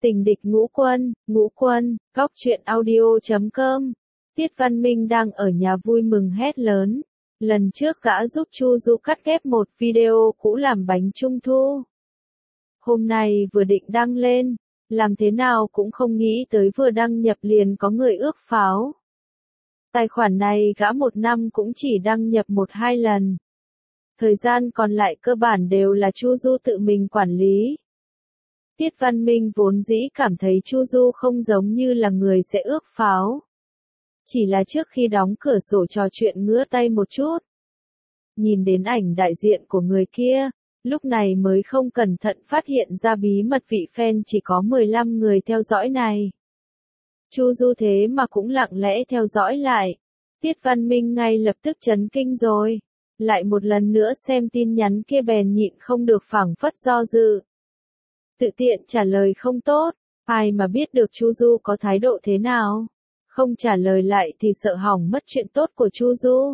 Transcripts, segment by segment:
Tình địch ngũ quân, góc truyện audio.com. Tiết Văn Minh đang ở nhà vui mừng hét lớn. Lần trước gã giúp Chu Du cắt ghép một video cũ làm bánh trung thu. Hôm nay vừa định đăng lên, làm thế nào cũng không nghĩ tới vừa đăng nhập liền có người ước pháo. Tài khoản này gã một năm cũng chỉ đăng nhập 1-2 lần. Thời gian còn lại cơ bản đều là Chu Du tự mình quản lý. Tiết Văn Minh vốn dĩ cảm thấy Chu Du không giống như là người sẽ ước pháo. Chỉ là trước khi đóng cửa sổ trò chuyện ngứa tay một chút. Nhìn đến ảnh đại diện của người kia, lúc này mới không cẩn thận phát hiện ra bí mật vị fan chỉ có 15 người theo dõi này. Chu Du thế mà cũng lặng lẽ theo dõi lại. Tiết Văn Minh ngay lập tức chấn kinh rồi. Lại một lần nữa xem tin nhắn kia bèn nhịn không được phảng phất do dự. Tự tiện trả lời không tốt, ai mà biết được Chu Du có thái độ thế nào. Không trả lời lại thì sợ hỏng mất chuyện tốt của Chu Du.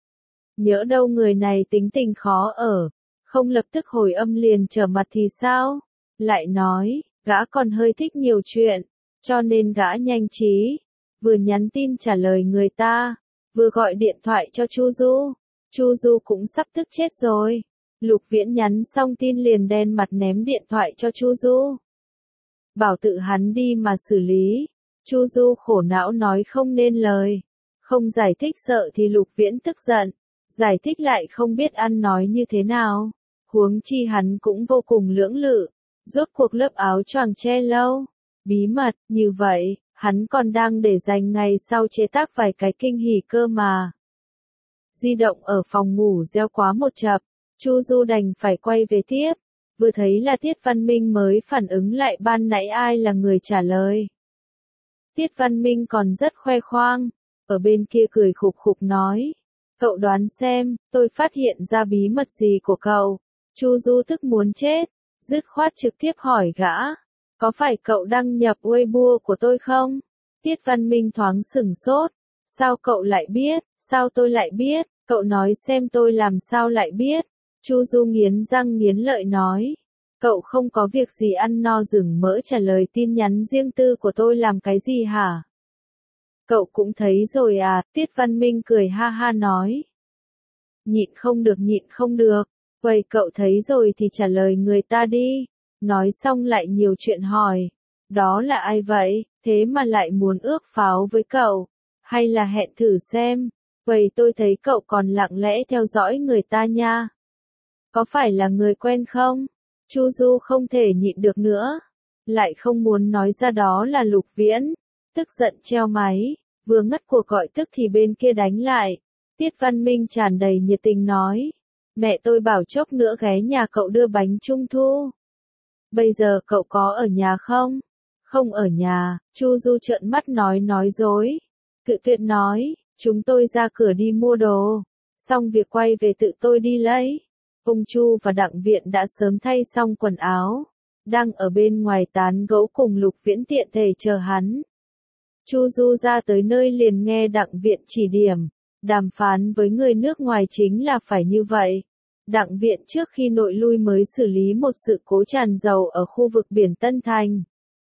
Nhỡ đâu người này tính tình khó ở, không lập tức hồi âm liền trở mặt thì sao? Lại nói, gã còn hơi thích nhiều chuyện, cho nên gã nhanh trí, vừa nhắn tin trả lời người ta, vừa gọi điện thoại cho Chu Du. Chu Du cũng sắp tức chết rồi. Lục Viễn nhắn xong tin liền đen mặt ném điện thoại cho Chu Du. Bảo tự hắn đi mà xử lý. Chu Du khổ não nói không nên lời. Không giải thích sợ thì Lục Viễn tức giận. Giải thích lại không biết ăn nói như thế nào. Huống chi hắn cũng vô cùng lưỡng lự. Rốt cuộc lớp áo choàng che lâu. Bí mật, như vậy, hắn còn đang để dành ngày sau chế tác vài cái kinh hỉ cơ mà. Di động ở phòng ngủ reo quá một chập. Chu Du đành phải quay về tiếp. Vừa thấy là Tiết Văn Minh mới phản ứng lại ban nãy ai là người trả lời. Tiết Văn Minh còn rất khoe khoang. Ở bên kia cười khục khục nói. Cậu đoán xem, tôi phát hiện ra bí mật gì của cậu. Chu Du tức muốn chết. Dứt khoát trực tiếp hỏi gã. Có phải cậu đăng nhập Weibo của tôi không? Tiết Văn Minh thoáng sửng sốt. Sao cậu lại biết? Sao tôi lại biết? Cậu nói xem tôi làm sao lại biết? Chu Du nghiến răng nghiến lợi nói. Cậu không có việc gì ăn no rừng mỡ trả lời tin nhắn riêng tư của tôi làm cái gì hả? Cậu cũng thấy rồi à, Tiết Văn Minh cười ha ha nói. Nhịn không được. Vậy cậu thấy rồi thì trả lời người ta đi. Nói xong lại nhiều chuyện hỏi. Đó là ai vậy, thế mà lại muốn ước pháo với cậu? Hay là hẹn thử xem? Vậy tôi thấy cậu còn lặng lẽ theo dõi người ta nha. Có phải là người quen không? Chu Du không thể nhịn được nữa. Lại không muốn nói ra đó là Lục Viễn. Tức giận treo máy. Vừa ngắt cuộc gọi tức thì bên kia đánh lại. Tiết Văn Minh tràn đầy nhiệt tình nói. Mẹ tôi bảo chốc nữa ghé nhà cậu đưa bánh trung thu. Bây giờ cậu có ở nhà không? Không ở nhà. Chu Du trợn mắt nói dối. Cự tuyệt nói. Chúng tôi ra cửa đi mua đồ. Xong việc quay về tự tôi đi lấy. Ông Chu và Đặng Viện đã sớm thay xong quần áo. Đang ở bên ngoài tán gẫu cùng Lục Viễn tiện thể chờ hắn. Chu Du ra tới nơi liền nghe Đặng Viện chỉ điểm. Đàm phán với người nước ngoài chính là phải như vậy. Đặng Viện trước khi nội lui mới xử lý một sự cố tràn dầu ở khu vực biển Tân Thành.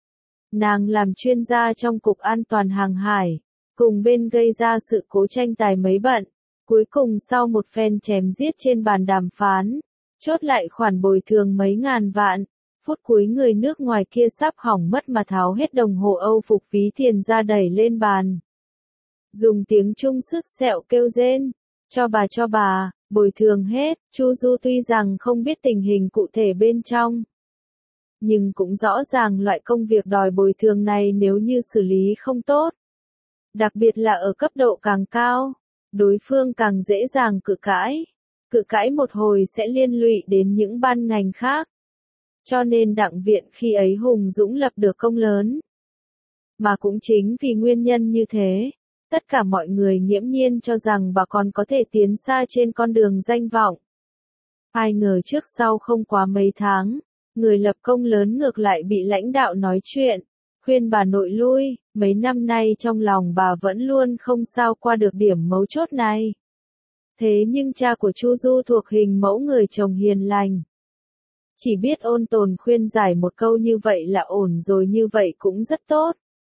Nàng làm chuyên gia trong Cục An toàn Hàng hải. Cùng bên gây ra sự cố tranh tài mấy bận. Cuối cùng sau một phen chém giết trên bàn đàm phán, chốt lại khoản bồi thường mấy ngàn vạn, phút cuối người nước ngoài kia sắp hỏng mất mà tháo hết đồng hồ Âu phục ví tiền ra đẩy lên bàn. Dùng tiếng Trung sức sẹo kêu rên, cho bà, bồi thường hết. Chu Du tuy rằng không biết tình hình cụ thể bên trong, nhưng cũng rõ ràng loại công việc đòi bồi thường này nếu như xử lý không tốt, đặc biệt là ở cấp độ càng cao, đối phương càng dễ dàng cự cãi. Cự cãi một hồi sẽ liên lụy đến những ban ngành khác. Cho nên Đặng Viện khi ấy hùng dũng lập được công lớn. Mà cũng chính vì nguyên nhân như thế, tất cả mọi người nghiễm nhiên cho rằng bà còn có thể tiến xa trên con đường danh vọng. Ai ngờ trước sau không quá mấy tháng, người lập công lớn ngược lại bị lãnh đạo nói chuyện, khuyên bà nội lui. Mấy năm nay trong lòng bà vẫn luôn không sao qua được điểm mấu chốt này. Thế nhưng cha của Chu Du thuộc hình mẫu người chồng hiền lành. chỉ biết ôn tồn khuyên giải một câu như vậy là ổn rồi, như vậy cũng rất tốt.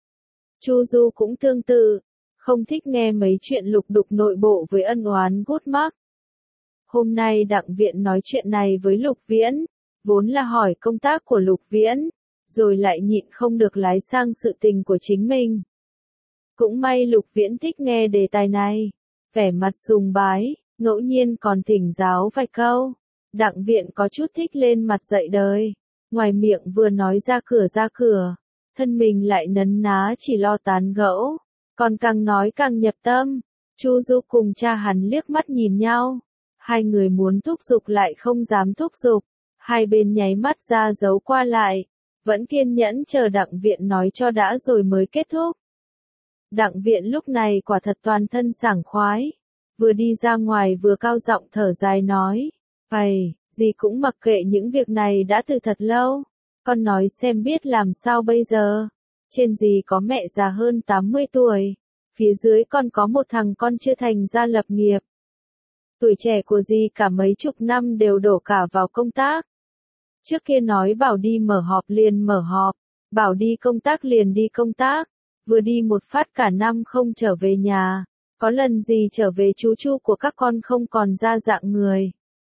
Chu Du cũng tương tự, không thích nghe mấy chuyện lục đục nội bộ với ân oán gút mắc. Hôm nay Đặng Viện nói chuyện này với Lục Viễn, vốn là hỏi công tác của Lục Viễn, rồi lại nhịn không được lái sang sự tình của chính mình. Cũng may Lục Viễn thích nghe đề tài này, vẻ mặt sùng bái, ngẫu nhiên còn thỉnh giáo vài câu. Đặng Viện có chút thích lên mặt dạy đời, ngoài miệng vừa nói ra cửa, thân mình lại nấn ná chỉ lo tán gẫu, còn càng nói càng nhập tâm. Chu Du cùng cha hắn liếc mắt nhìn nhau, hai người muốn thúc giục lại không dám thúc giục, hai bên nháy mắt ra dấu qua lại, vẫn kiên nhẫn chờ Đặng Viện nói cho đã rồi mới kết thúc. Đặng Viện lúc này quả thật toàn thân sảng khoái, vừa đi ra ngoài vừa cao giọng thở dài nói, "Ầy, dì cũng mặc kệ những việc này đã từ thật lâu, con nói xem biết làm sao bây giờ. Trên dì có mẹ già hơn 80 tuổi, phía dưới con có một thằng con chưa thành ra lập nghiệp. Tuổi trẻ của dì cả mấy chục năm đều đổ cả vào công tác. Trước kia nói bảo đi mở họp liền mở họp, bảo đi công tác liền đi công tác, vừa đi một phát cả năm không trở về nhà, có lần gì trở về chú chu của các con không còn ra dạng người.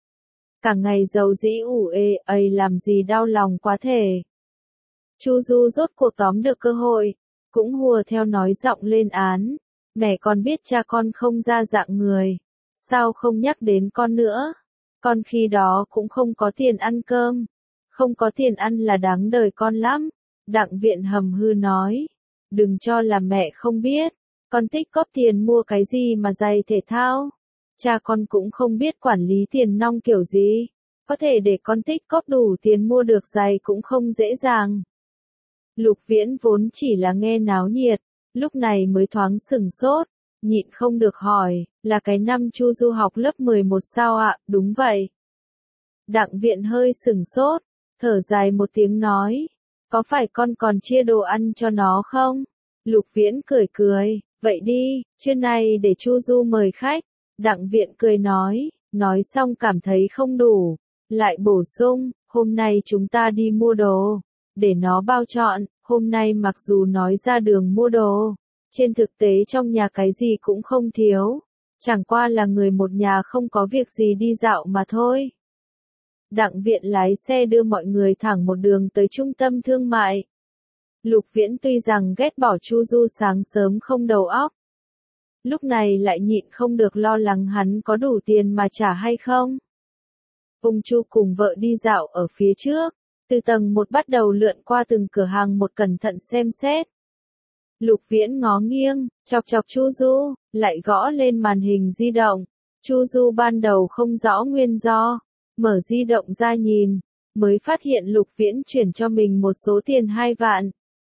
Cả ngày dầu dĩ ủ ê ây làm gì đau lòng quá thể." Chu Du rốt cuộc tóm được cơ hội, cũng hùa theo nói giọng lên án, "Mẹ con biết cha con không ra dạng người, sao không nhắc đến con nữa, con khi đó cũng không có tiền ăn cơm, không có tiền ăn là đáng đời con lắm." Đặng Viện hầm hư nói, "Đừng cho là mẹ không biết, con tích góp tiền mua cái gì mà giày thể thao, cha con cũng không biết quản lý tiền nong kiểu gì, có thể để con tích góp đủ tiền mua được giày cũng không dễ dàng." Lục Viễn vốn chỉ là nghe náo nhiệt, lúc này mới thoáng sửng sốt, nhịn không được hỏi, "Là cái năm Chu Du học lớp 11 sao ạ?" "Đúng vậy." Đặng Viện hơi sửng sốt, thở dài một tiếng nói, "Có phải con còn chia đồ ăn cho nó không?" Lục Viễn cười cười, "Vậy đi, trưa nay để Chu Du mời khách." Đặng Viện cười nói xong cảm thấy không đủ, lại bổ sung, "Hôm nay chúng ta đi mua đồ, để nó bao chọn." Hôm nay mặc dù nói ra đường mua đồ, trên thực tế trong nhà cái gì cũng không thiếu, chẳng qua là người một nhà không có việc gì đi dạo mà thôi. Đặng Viện lái xe đưa mọi người thẳng một đường tới trung tâm thương mại. Lục Viễn tuy rằng ghét bỏ Chu Du sáng sớm không đầu óc, lúc này lại nhịn không được lo lắng hắn có đủ tiền mà trả hay không. Ung Chu cùng vợ đi dạo ở phía trước, từ tầng 1 bắt đầu lượn qua từng cửa hàng một cẩn thận xem xét. Lục Viễn ngó nghiêng, chọc chọc Chu Du, lại gõ lên màn hình di động. Chu Du ban đầu không rõ nguyên do, mở di động ra nhìn, mới phát hiện Lục Viễn chuyển cho mình một số tiền 2 vạn.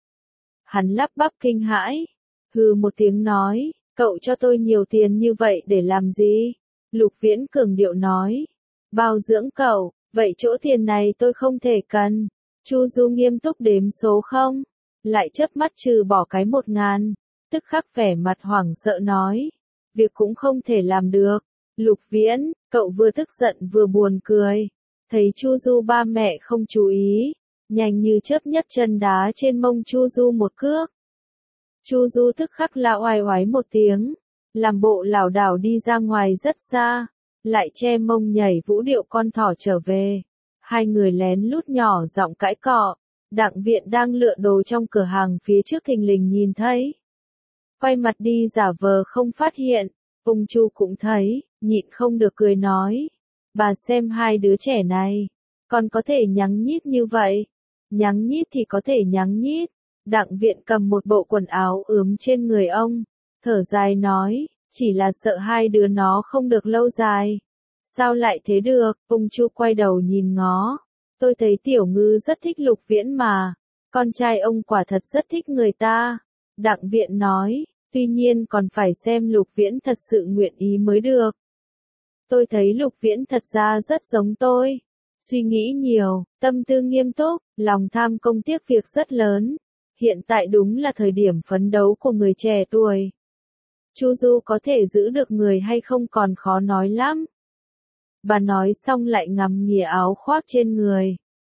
Hắn lắp bắp kinh hãi, hừ một tiếng nói, "Cậu cho tôi nhiều tiền như vậy để làm gì?" Lục Viễn cường điệu nói, "Bao dưỡng cậu, vậy chỗ tiền này tôi không thể cần." Chu Du nghiêm túc đếm số không, lại chớp mắt trừ bỏ cái 1.000, tức khắc vẻ mặt hoảng sợ nói, "Việc cũng không thể làm được." Lục Viễn, cậu vừa tức giận vừa buồn cười, thấy Chu Du ba mẹ không chú ý, nhanh như chớp nhấc chân đá trên mông Chu Du một cước. Chu Du tức khắc la oai oái một tiếng, làm bộ lảo đảo đi ra ngoài rất xa, lại che mông nhảy vũ điệu con thỏ trở về. Hai người lén lút nhỏ giọng cãi cọ. Đặng Viện đang lựa đồ trong cửa hàng phía trước thình lình nhìn thấy, quay mặt đi giả vờ không phát hiện. Ung Chu cũng thấy, nhịn không được cười nói, "Bà xem hai đứa trẻ này, còn có thể nhắng nhít như vậy." "Nhắng nhít thì có thể nhắng nhít." Đặng Viện cầm một bộ quần áo ướm trên người ông, thở dài nói, "Chỉ là sợ hai đứa nó không được lâu dài." "Sao lại thế được?" Ung Chu quay đầu nhìn ngó, "Tôi thấy Tiểu Ngư rất thích Lục Viễn mà, con trai ông quả thật rất thích người ta." Đặng Viện nói, "Tuy nhiên còn phải xem Lục Viễn thật sự nguyện ý mới được. Tôi thấy Lục Viễn thật ra rất giống tôi, suy nghĩ nhiều, tâm tư nghiêm túc, lòng tham công tiếc việc rất lớn. Hiện tại đúng là thời điểm phấn đấu của người trẻ tuổi. Chu Du có thể giữ được người hay không còn khó nói lắm." Bà nói xong lại ngắm nghìa áo khoác trên người,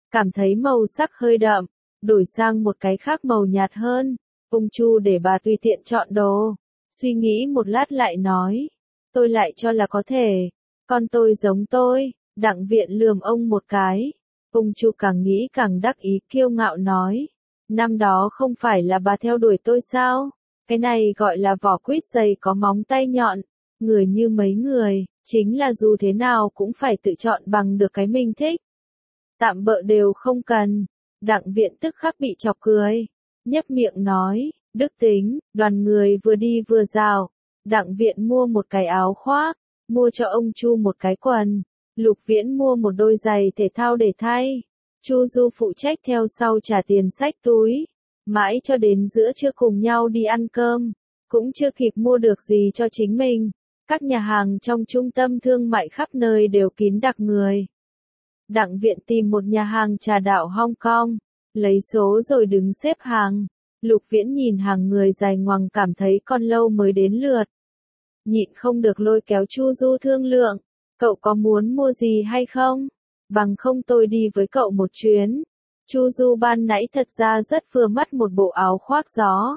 cảm thấy màu sắc hơi đậm, đổi sang một cái khác màu nhạt hơn. Ung Chu để bà tùy tiện chọn đồ, suy nghĩ một lát lại nói, tôi lại cho là có thể, con tôi giống tôi. Đặng Viện lườm ông một cái. Ung Chu càng nghĩ càng đắc ý kiêu ngạo nói, năm đó không phải là bà theo đuổi tôi sao? Cái này gọi là vỏ quýt dày có móng tay nhọn. Người như mấy người, chính là dù thế nào cũng phải tự chọn bằng được cái mình thích. Tạm bợ đều không cần. Đặng Viện tức khắc bị chọc cười. Nhấp miệng nói, đức tính, đoàn người vừa đi vừa rào. Đặng Viện mua một cái áo khoác, mua cho ông Chu một cái quần. Lục Viễn mua một đôi giày thể thao để thay. Chu Du phụ trách theo sau trả tiền xách túi. Mãi cho đến giữa trưa cùng nhau đi ăn cơm, cũng chưa kịp mua được gì cho chính mình. Các nhà hàng trong trung tâm thương mại khắp nơi đều kín đặc người. Đặng Viện tìm một nhà hàng trà đạo Hong Kong, lấy số rồi đứng xếp hàng. Lục Viễn nhìn hàng người dài ngoằng cảm thấy còn lâu mới đến lượt. Nhịn không được lôi kéo Chu Du thương lượng, cậu có muốn mua gì hay không? Bằng không tôi đi với cậu một chuyến. Chu Du ban nãy thật ra rất vừa mắt một bộ áo khoác gió.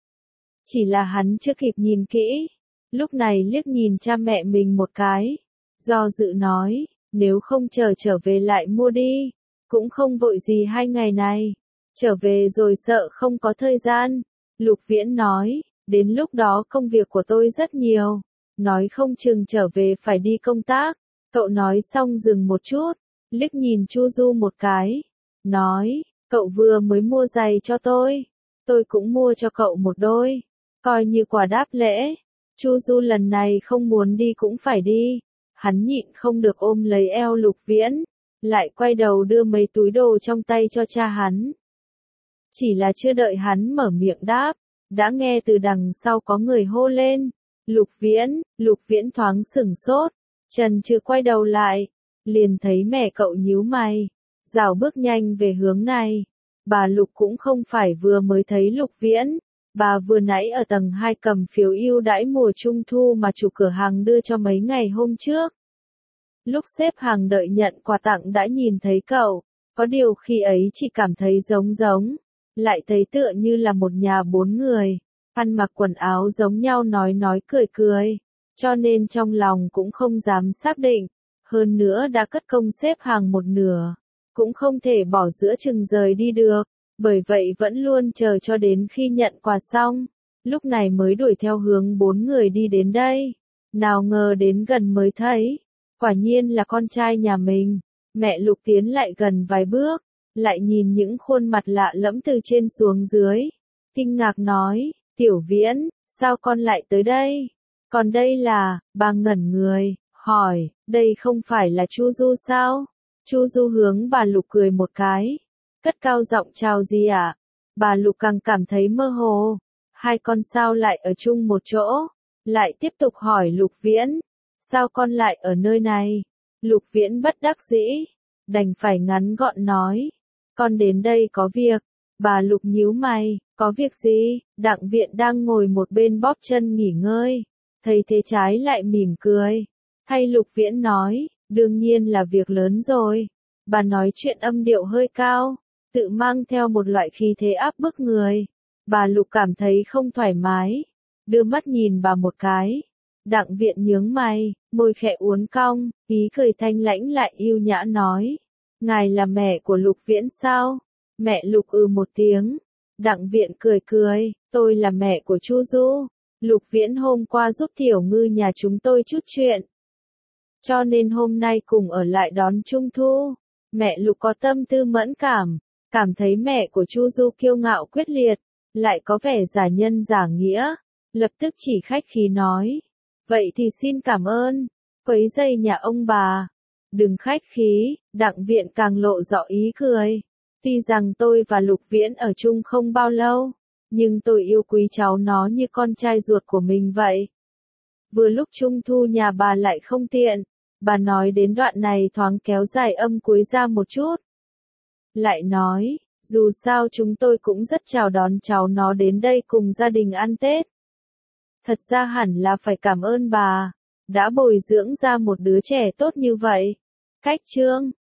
Chỉ là hắn chưa kịp nhìn kỹ, lúc này liếc nhìn cha mẹ mình một cái, do dự nói, nếu không chờ trở về lại mua đi, cũng không vội gì 2 ngày này, trở về rồi sợ không có thời gian. Lục Viễn nói, đến lúc đó công việc của tôi rất nhiều, nói không chừng trở về phải đi công tác. Cậu nói xong dừng một chút, liếc nhìn Chu Du một cái, nói, cậu vừa mới mua giày cho tôi cũng mua cho cậu một đôi, coi như quà đáp lễ. Chu Du lần này không muốn đi cũng phải đi, hắn nhịn không được ôm lấy eo Lục Viễn, lại quay đầu đưa mấy túi đồ trong tay cho cha hắn. Chỉ là chưa đợi hắn mở miệng đáp, đã nghe từ đằng sau có người hô lên, Lục Viễn thoáng sửng sốt, Trần chưa quay đầu lại, liền thấy mẹ cậu nhíu mày, rảo bước nhanh về hướng này. Bà Lục cũng không phải vừa mới thấy Lục Viễn, bà vừa nãy ở tầng 2 cầm phiếu ưu đãi mùa trung thu mà chủ cửa hàng đưa cho mấy ngày hôm trước. Lúc xếp hàng đợi nhận quà tặng đã nhìn thấy cậu, có điều khi ấy chỉ cảm thấy giống, lại thấy tựa như là một nhà 4 người, ăn mặc quần áo giống nhau nói cười, cho nên trong lòng cũng không dám xác định, hơn nữa đã cất công xếp hàng một nửa, cũng không thể bỏ giữa chừng rời đi được, bởi vậy vẫn luôn chờ cho đến khi nhận quà xong, lúc này mới đuổi theo hướng 4 người đi đến đây. Nào ngờ đến gần mới thấy, quả nhiên là con trai nhà mình. Mẹ Lục tiến lại gần vài bước, lại nhìn những khuôn mặt lạ lẫm từ trên xuống dưới, kinh ngạc nói, Tiểu Viễn, sao con lại tới đây? Còn đây là, bà ngẩn người, hỏi, đây không phải là Chu Du sao? Chu Du hướng bà Lục cười một cái, cất cao giọng chào gì ạ? Bà Lục càng cảm thấy mơ hồ, hai con sao lại ở chung một chỗ? Lại tiếp tục hỏi Lục Viễn, sao con lại ở nơi này? Lục Viễn bất đắc dĩ, đành phải ngắn gọn nói, con đến đây có việc. Bà Lục nhíu mày, có việc gì? Đặng Viện đang ngồi một bên bóp chân nghỉ ngơi, thấy thế trái lại mỉm cười, thay Lục Viễn nói, đương nhiên là việc lớn rồi. Bà nói chuyện âm điệu hơi cao, tự mang theo một loại khí thế áp bức người. Bà Lục cảm thấy không thoải mái, đưa mắt nhìn bà một cái. Đặng Viện nhướng mày, môi khẽ uốn cong, ý cười thanh lãnh lại yêu nhã nói, ngài là mẹ của Lục Viễn sao? Mẹ Lục một tiếng. Đặng Viện cười, tôi là mẹ của Chu Du. Lục Viễn hôm qua giúp Tiểu Ngư nhà chúng tôi chút chuyện, cho nên hôm nay cùng ở lại đón Trung Thu. Mẹ Lục có tâm tư mẫn cảm thấy mẹ của Chu Du kiêu ngạo quyết liệt, lại có vẻ giả nhân giả nghĩa, lập tức chỉ khách khí nói, vậy thì xin cảm ơn, quấy rầy nhà ông bà. Đừng khách khí. Đặng Viện càng lộ rõ ý cười. Tuy rằng tôi và Lục Viễn ở chung không bao lâu, nhưng tôi yêu quý cháu nó như con trai ruột của mình vậy. Vừa lúc Trung Thu nhà bà lại không tiện, bà nói đến đoạn này thoáng kéo dài âm cuối ra một chút. Lại nói, dù sao chúng tôi cũng rất chào đón cháu nó đến đây cùng gia đình ăn Tết. Thật ra hẳn là phải cảm ơn bà, đã bồi dưỡng ra một đứa trẻ tốt như vậy. Cách chương